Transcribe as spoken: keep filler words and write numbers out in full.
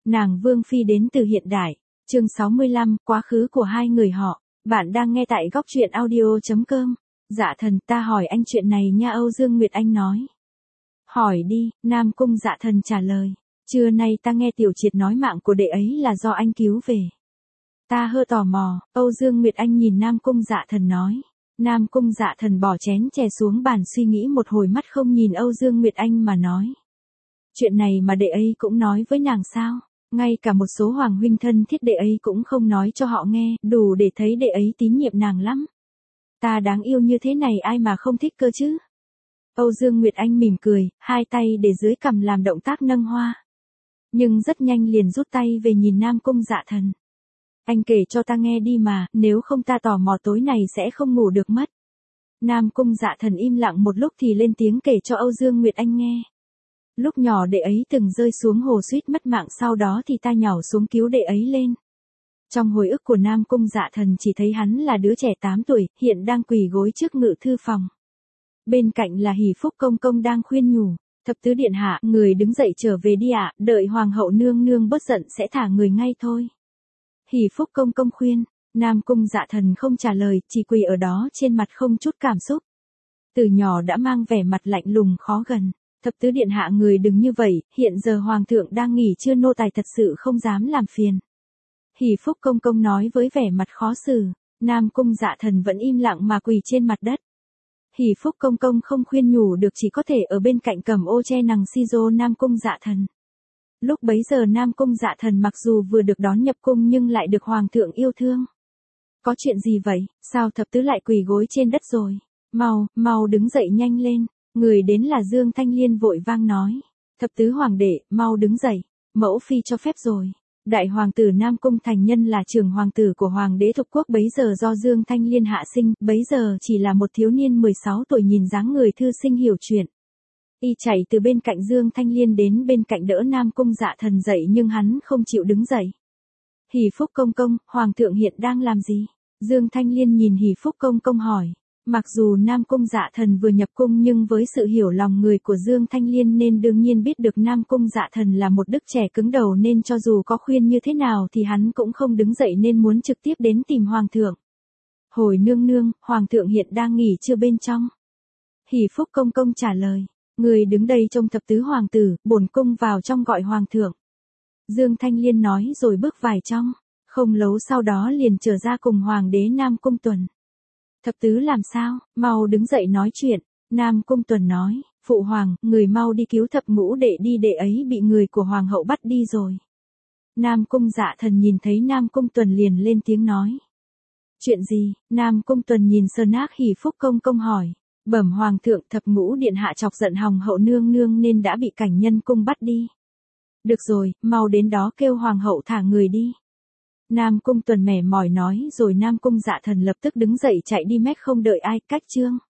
Nàng Vương Phi đến từ hiện đại. Chương sáu mươi lăm, quá khứ của hai người họ. Bạn đang nghe tại góc truyện audio chấm com. Dạ thần, ta hỏi anh chuyện này nha, Âu Dương Nguyệt Anh nói. Hỏi đi, Nam Cung Dạ Thần trả lời. Trưa nay ta nghe Tiểu Triệt nói mạng của đệ ấy là do anh cứu về. Ta hơi tò mò, Âu Dương Nguyệt Anh nhìn Nam Cung Dạ Thần nói. Nam Cung Dạ Thần bỏ chén chè xuống bàn suy nghĩ một hồi, mắt không nhìn Âu Dương Nguyệt Anh mà nói. Chuyện này mà đệ ấy cũng nói với nàng sao? Ngay cả một số hoàng huynh thân thiết đệ ấy cũng không nói cho họ nghe, đủ để thấy đệ ấy tín nhiệm nàng lắm. Ta đáng yêu như thế này ai mà không thích cơ chứ? Âu Dương Nguyệt Anh mỉm cười, hai tay để dưới cằm làm động tác nâng hoa. Nhưng rất nhanh liền rút tay về nhìn Nam Cung Dạ Thần. Anh kể cho ta nghe đi mà, nếu không ta tò mò tối này sẽ không ngủ được mất. Nam Cung Dạ Thần im lặng một lúc thì lên tiếng kể cho Âu Dương Nguyệt Anh nghe. Lúc nhỏ đệ ấy từng rơi xuống hồ suýt mất mạng, sau đó thì ta nhảy xuống cứu đệ ấy lên. Trong hồi ức của Nam Cung Dạ Thần chỉ thấy hắn là đứa trẻ tám tuổi, hiện đang quỳ gối trước ngự thư phòng. Bên cạnh là Hỷ Phúc Công Công đang khuyên nhủ, thập tứ điện hạ, người đứng dậy trở về đi ạ, đợi hoàng hậu nương nương bớt giận sẽ thả người ngay thôi. Hỷ Phúc Công Công khuyên, Nam Cung Dạ Thần không trả lời, chỉ quỳ ở đó trên mặt không chút cảm xúc. Từ nhỏ đã mang vẻ mặt lạnh lùng khó gần. Thập tứ điện hạ người đừng như vậy, hiện giờ hoàng thượng đang nghỉ trưa, nô tài thật sự không dám làm phiền. Hỷ Phúc Công Công nói với vẻ mặt khó xử. Nam Cung Dạ Thần vẫn im lặng mà quỳ trên mặt đất. Hỷ Phúc Công Công không khuyên nhủ được, chỉ có thể ở bên cạnh cầm ô che nằng si dô Nam Cung Dạ Thần. Lúc bấy giờ Nam Cung Dạ Thần mặc dù vừa được đón nhập cung nhưng lại được hoàng thượng yêu thương. Có chuyện gì vậy, sao thập tứ lại quỳ gối trên đất rồi? Mau, mau đứng dậy nhanh lên. Người đến là Dương Thanh Liên vội vang nói. Thập tứ hoàng đệ, mau đứng dậy. Mẫu phi cho phép rồi. Đại hoàng tử Nam Cung Thành Nhân là trưởng hoàng tử của hoàng đế Thục Quốc bấy giờ do Dương Thanh Liên hạ sinh, bấy giờ chỉ là một thiếu niên mười sáu tuổi, nhìn dáng người thư sinh hiểu chuyện. Y chạy từ bên cạnh Dương Thanh Liên đến bên cạnh đỡ Nam Cung Dạ Thần dậy, nhưng hắn không chịu đứng dậy. Hỷ Phúc Công Công, hoàng thượng hiện đang làm gì? Dương Thanh Liên nhìn Hỷ Phúc Công Công hỏi. Mặc dù Nam Cung Dạ Thần vừa nhập cung nhưng với sự hiểu lòng người của Dương Thanh Liên nên đương nhiên biết được Nam Cung Dạ Thần là một đức trẻ cứng đầu, nên cho dù có khuyên như thế nào thì hắn cũng không đứng dậy, nên muốn trực tiếp đến tìm hoàng thượng. Hồi nương nương, hoàng thượng hiện đang nghỉ trưa bên trong. Hỷ Phúc Công Công trả lời. Người đứng đây trông thập tứ hoàng tử, bổn cung vào trong gọi hoàng thượng. Dương Thanh Liên nói rồi bước vào trong. Không lâu sau đó liền trở ra cùng hoàng đế Nam Cung Tuần. Thập tứ làm sao, mau đứng dậy nói chuyện. Nam Cung Tuần nói, phụ hoàng, người mau đi cứu thập ngũ đệ đi, đệ ấy bị người của hoàng hậu bắt đi rồi. Nam Cung Dạ Thần nhìn thấy Nam Cung Tuần liền lên tiếng nói. Chuyện gì? Nam Cung Tuần nhìn Sơn Ác Hỷ Phúc Công Công hỏi. Bẩm hoàng thượng, thập ngũ điện hạ chọc giận hoàng hậu nương nương nên đã bị cảnh nhân cung bắt đi. Được rồi, mau đến đó kêu hoàng hậu thả người đi. Nam Cung Tuần mẻ mỏi nói, rồi Nam Cung Dạ Thần lập tức đứng dậy chạy đi mét không đợi ai, cách chương.